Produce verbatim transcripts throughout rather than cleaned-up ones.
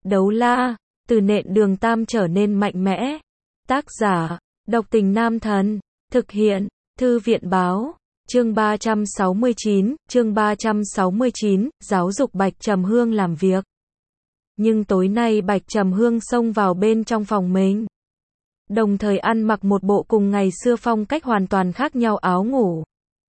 Đấu la, từ nện đường tam trở nên mạnh mẽ. Tác giả, độc tình nam thần. Thực hiện, thư viện báo. Chương ba trăm sáu mươi chín, chương ba trăm sáu mươi chín, giáo dục Bạch Trầm Hương làm việc. Nhưng tối nay Bạch Trầm Hương xông vào bên trong phòng mình. Đồng thời ăn mặc một bộ cùng ngày xưa phong cách hoàn toàn khác nhau áo ngủ.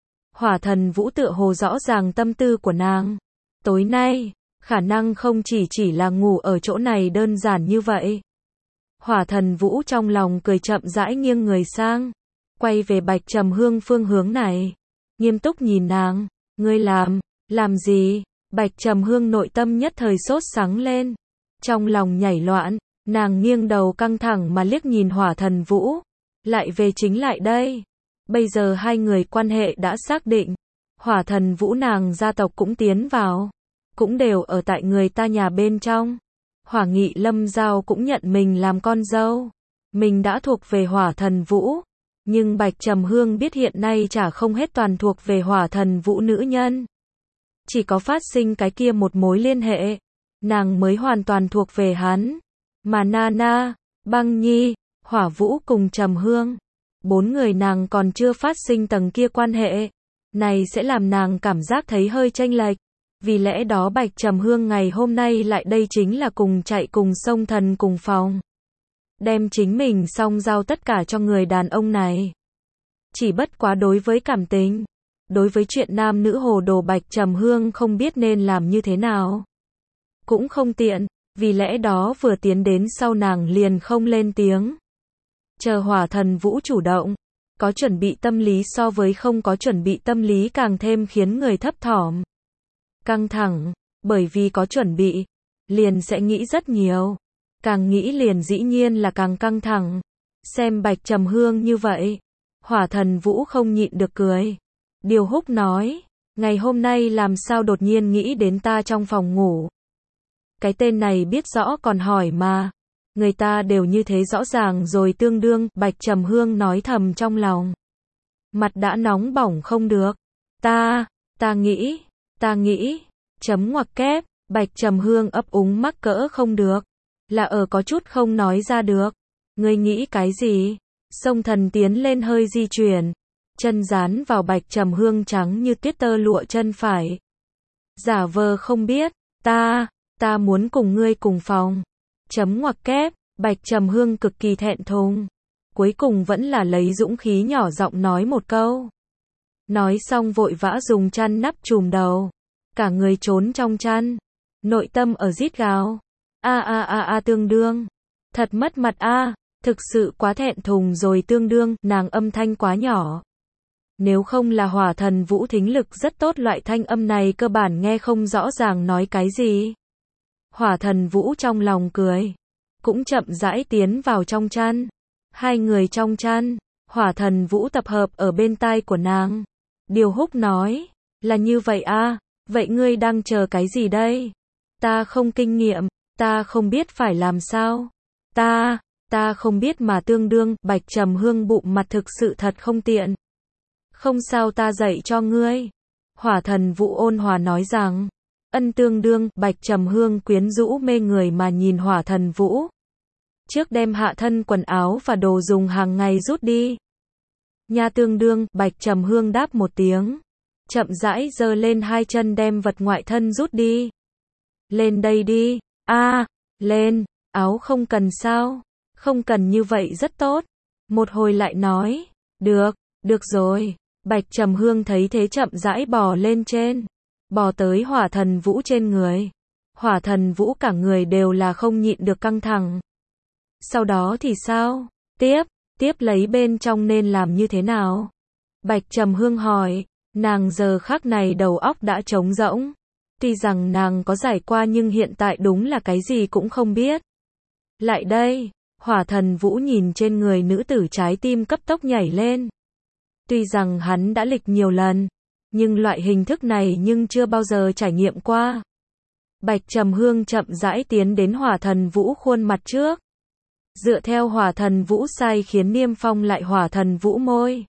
Hỏa Thần Vũ tựa hồ rõ ràng tâm tư của nàng. Tối nay, khả năng không chỉ chỉ là ngủ ở chỗ này đơn giản như vậy. Hỏa Thần Vũ trong lòng cười chậm rãi nghiêng người sang. Quay về Bạch Trầm Hương phương hướng này. Nghiêm túc nhìn nàng. Ngươi làm, làm gì? Bạch Trầm Hương nội tâm nhất thời sốt sắng lên. Trong lòng nhảy loạn, nàng nghiêng đầu căng thẳng mà liếc nhìn Hỏa Thần Vũ. Lại về chính lại đây. Bây giờ hai người quan hệ đã xác định. Hỏa Thần Vũ nàng gia tộc cũng tiến vào. Cũng đều ở tại người ta nhà bên trong. Hỏa Nghị Lâm Giao cũng nhận mình làm con dâu. Mình đã thuộc về Hỏa Thần Vũ. Nhưng Bạch Trầm Hương biết hiện nay chả không hết toàn thuộc về Hỏa Thần Vũ nữ nhân. Chỉ có phát sinh cái kia một mối liên hệ. Nàng mới hoàn toàn thuộc về hắn. Mà Nana, Băng Nhi, Hỏa Vũ cùng Trầm Hương. Bốn người nàng còn chưa phát sinh tầng kia quan hệ. Này sẽ làm nàng cảm giác thấy hơi chênh lệch. Vì lẽ đó Bạch Trầm Hương ngày hôm nay lại đây chính là cùng chạy cùng sông thần cùng phòng. Đem chính mình xong giao tất cả cho người đàn ông này. Chỉ bất quá đối với cảm tình. Đối với chuyện nam nữ hồ đồ Bạch Trầm Hương không biết nên làm như thế nào. Cũng không tiện, vì lẽ đó vừa tiến đến sau nàng liền không lên tiếng. Chờ Hỏa Thần Vũ chủ động. Có chuẩn bị tâm lý so với không có chuẩn bị tâm lý càng thêm khiến người thấp thỏm. Căng thẳng, bởi vì có chuẩn bị, liền sẽ nghĩ rất nhiều. Càng nghĩ liền dĩ nhiên là càng căng thẳng. Xem Bạch Trầm Hương như vậy, Hỏa Thần Vũ không nhịn được cười. Điều Húc nói, ngày hôm nay làm sao đột nhiên nghĩ đến ta trong phòng ngủ. Cái tên này biết rõ còn hỏi mà. Người ta đều như thế rõ ràng rồi tương đương, Bạch Trầm Hương nói thầm trong lòng. Mặt đã nóng bỏng không được. Ta, ta nghĩ, ta nghĩ, chấm ngoặc kép, Bạch Trầm Hương ấp úng mắc cỡ không được. Là ở có chút không nói ra được. Ngươi nghĩ cái gì? Sông thần tiến lên hơi di chuyển. Chân dán vào Bạch Trầm Hương trắng như tuyết tơ lụa chân phải. Giả vờ không biết, ta, ta muốn cùng ngươi cùng phòng. Chấm ngoặc kép, Bạch Trầm Hương cực kỳ thẹn thùng. Cuối cùng vẫn là lấy dũng khí nhỏ giọng nói một câu. Nói xong vội vã dùng chăn nắp trùm đầu. Cả người trốn trong chăn. Nội tâm ở rít gào. A a a a tương đương. Thật mất mặt a, thực sự quá thẹn thùng rồi tương đương, nàng âm thanh quá nhỏ. Nếu không là Hỏa Thần Vũ thính lực rất tốt loại thanh âm này cơ bản nghe không rõ ràng nói cái gì. Hỏa Thần Vũ trong lòng cười. Cũng chậm rãi tiến vào trong chăn. Hai người trong chăn. Hỏa Thần Vũ tập hợp ở bên tai của nàng. Điều Húc nói. Là như vậy a, vậy ngươi đang chờ cái gì đây? Ta không kinh nghiệm. Ta không biết phải làm sao. Ta, ta không biết mà tương đương. Bạch Trầm Hương bụng mặt thực sự thật không tiện. Không sao ta dạy cho ngươi. Hỏa Thần Vũ ôn hòa nói rằng. Ân tương đương. Bạch Trầm Hương quyến rũ mê người mà nhìn Hỏa Thần Vũ. Trước đem hạ thân quần áo và đồ dùng hàng ngày rút đi. Nha tương đương. Bạch Trầm Hương đáp một tiếng. Chậm rãi giơ lên hai chân đem vật ngoại thân rút đi. Lên đây đi. A, à, lên. Áo không cần sao? Không cần như vậy rất tốt. Một hồi lại nói. Được, được rồi. Bạch Trầm Hương thấy thế chậm rãi bò lên trên. Bò tới Hỏa Thần Vũ trên người. Hỏa Thần Vũ cả người đều là không nhịn được căng thẳng. Sau đó thì sao? Tiếp, tiếp lấy bên trong nên làm như thế nào? Bạch Trầm Hương hỏi. Nàng giờ khắc này đầu óc đã trống rỗng. Tuy rằng nàng có giải qua nhưng hiện tại đúng là cái gì cũng không biết. Lại đây, Hỏa Thần Vũ nhìn trên người nữ tử trái tim cấp tốc nhảy lên. Tuy rằng hắn đã lịch nhiều lần, nhưng loại hình thức này nhưng chưa bao giờ trải nghiệm qua. Bạch Trầm Hương chậm rãi tiến đến Hỏa Thần Vũ khuôn mặt trước. Dựa theo Hỏa Thần Vũ sai khiến niêm phong lại Hỏa Thần Vũ môi.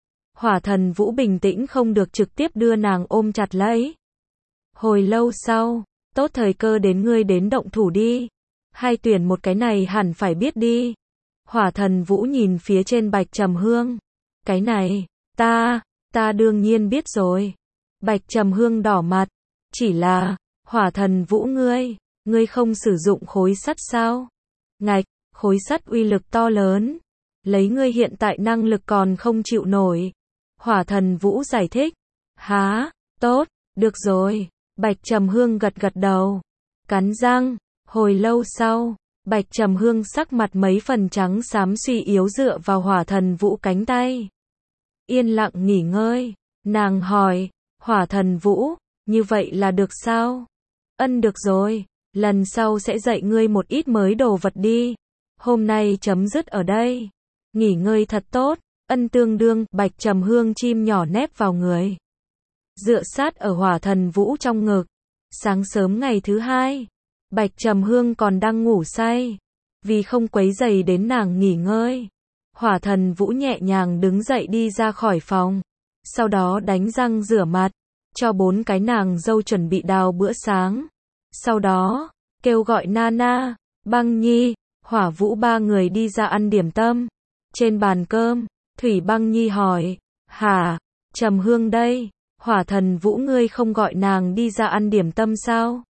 Hỏa Thần Vũ bình tĩnh không được trực tiếp đưa nàng ôm chặt lấy. Hồi lâu sau, tốt thời cơ đến ngươi đến động thủ đi. Hai tuyển một cái này hẳn phải biết đi. Hỏa Thần Vũ nhìn phía trên Bạch Trầm Hương. Cái này, ta, ta đương nhiên biết rồi. Bạch Trầm Hương đỏ mặt. Chỉ là, Hỏa Thần Vũ ngươi, ngươi không sử dụng khối sắt sao? Ngạch, khối sắt uy lực to lớn. Lấy ngươi hiện tại năng lực còn không chịu nổi. Hỏa Thần Vũ giải thích. Há, tốt, được rồi. Bạch Trầm Hương gật gật đầu. Cắn răng, hồi lâu sau, Bạch Trầm Hương sắc mặt mấy phần trắng xám suy yếu dựa vào Hỏa Thần Vũ cánh tay. Yên lặng nghỉ ngơi, nàng hỏi, Hỏa Thần Vũ, như vậy là được sao? Ân được rồi, lần sau sẽ dạy ngươi một ít mới đồ vật đi. Hôm nay chấm dứt ở đây. Nghỉ ngơi thật tốt, ân tương đương, Bạch Trầm Hương chim nhỏ nép vào người. Dựa sát ở Hỏa Thần Vũ trong ngực. Sáng sớm ngày thứ hai, Bạch Trầm Hương còn đang ngủ say. Vì không quấy rầy đến nàng nghỉ ngơi, Hỏa Thần Vũ nhẹ nhàng đứng dậy đi ra khỏi phòng. Sau đó đánh răng rửa mặt, cho bốn cái nàng dâu chuẩn bị đào bữa sáng. Sau đó, kêu gọi Nana, Băng Nhi, Hỏa Vũ ba người đi ra ăn điểm tâm. Trên bàn cơm, Thủy Băng Nhi hỏi, hả, Trầm Hương đây, Hỏa Thần Vũ ngươi không gọi nàng đi ra ăn điểm tâm sao?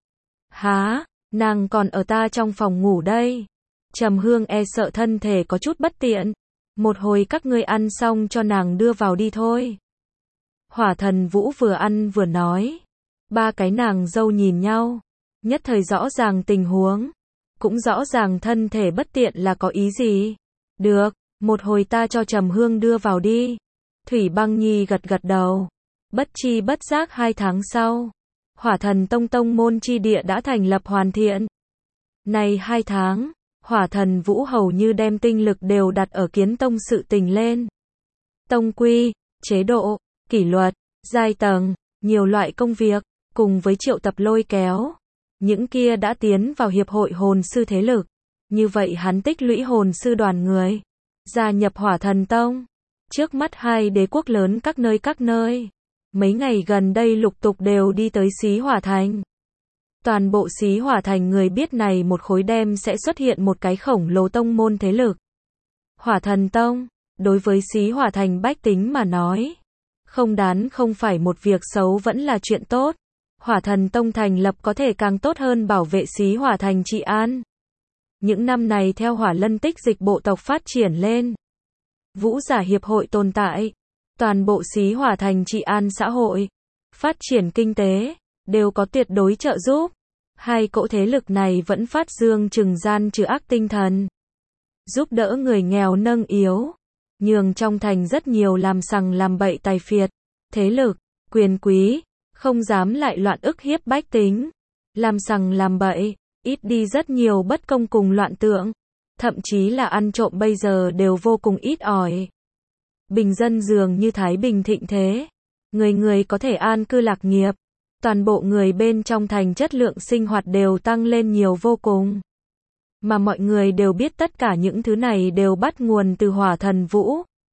Hả, nàng còn ở ta trong phòng ngủ đây. Trầm Hương e sợ thân thể có chút bất tiện. Một hồi các ngươi ăn xong cho nàng đưa vào đi thôi. Hỏa Thần Vũ vừa ăn vừa nói. Ba cái nàng dâu nhìn nhau. Nhất thời rõ ràng tình huống. Cũng rõ ràng thân thể bất tiện là có ý gì. Được, một hồi ta cho Trầm Hương đưa vào đi. Thủy Băng Nhi gật gật đầu. Bất chi bất giác hai tháng sau, Hỏa Thần Tông tông môn chi địa đã thành lập hoàn thiện. Này hai tháng, Hỏa Thần Vũ hầu như đem tinh lực đều đặt ở kiến tông sự tình lên. Tông quy, chế độ, kỷ luật, giai tầng, nhiều loại công việc, cùng với triệu tập lôi kéo. Những kia đã tiến vào hiệp hội hồn sư thế lực. Như vậy hắn tích lũy hồn sư đoàn người. Gia nhập Hỏa Thần Tông. Trước mắt hai đế quốc lớn các nơi các nơi. Mấy ngày gần đây lục tục đều đi tới Xí Hỏa Thành. Toàn bộ Xí Hỏa Thành người biết này một khối đêm sẽ xuất hiện một cái khổng lồ tông môn thế lực. Hỏa Thần Tông, đối với Xí Hỏa Thành bách tính mà nói, không đán không phải một việc xấu vẫn là chuyện tốt. Hỏa Thần Tông thành lập có thể càng tốt hơn bảo vệ Xí Hỏa Thành trị an. Những năm này theo Hỏa Lân tích dịch bộ tộc phát triển lên, Vũ giả hiệp hội tồn tại, toàn bộ Xí Hỏa Thành trị an xã hội, phát triển kinh tế, đều có tuyệt đối trợ giúp. Hai cỗ thế lực này vẫn phát dương trừng gian trừ ác tinh thần, giúp đỡ người nghèo nâng yếu, nhường trong thành rất nhiều làm sằng làm bậy tài phiệt, thế lực, quyền quý, không dám lại loạn ức hiếp bách tính, làm sằng làm bậy, ít đi rất nhiều bất công cùng loạn tượng, thậm chí là ăn trộm bây giờ đều vô cùng ít ỏi. Bình dân dường như thái bình thịnh thế, người người có thể an cư lạc nghiệp, toàn bộ người bên trong thành chất lượng sinh hoạt đều tăng lên nhiều vô cùng. Mà mọi người đều biết tất cả những thứ này đều bắt nguồn từ Hỏa Thần Vũ.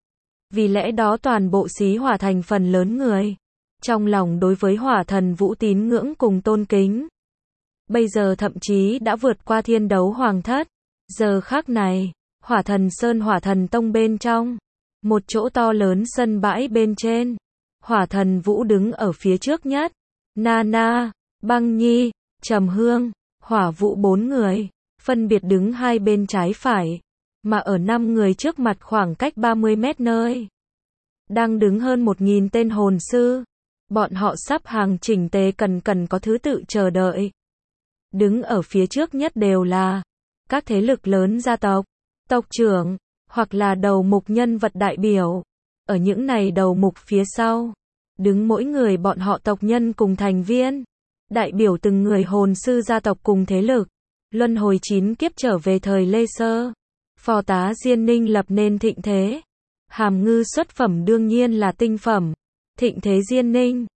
Vì lẽ đó toàn bộ Xí Hỏa Thành phần lớn người, trong lòng đối với Hỏa Thần Vũ tín ngưỡng cùng tôn kính. Bây giờ thậm chí đã vượt qua thiên đấu hoàng thất. Giờ khác này, Hỏa Thần Sơn Hỏa Thần Tông bên trong, một chỗ to lớn sân bãi bên trên, Hỏa Thần Vũ đứng ở phía trước nhất. Nana, Băng Nhi, Trầm Hương, Hỏa Vũ bốn người, phân biệt đứng hai bên trái phải, mà ở năm người trước mặt khoảng cách ba mươi mét nơi. Đang đứng hơn một nghìn tên hồn sư, bọn họ sắp hàng chỉnh tề cần cần có thứ tự chờ đợi. Đứng ở phía trước nhất đều là các thế lực lớn gia tộc, tộc trưởng, hoặc là đầu mục nhân vật đại biểu. Ở những này đầu mục phía sau, đứng mỗi người bọn họ tộc nhân cùng thành viên, đại biểu từng người hồn sư gia tộc cùng thế lực. Luân hồi chín kiếp trở về thời Lê Sơ, phò tá Diên Ninh lập nên thịnh thế. Hàm Ngư xuất phẩm đương nhiên là tinh phẩm. Thịnh thế Diên Ninh,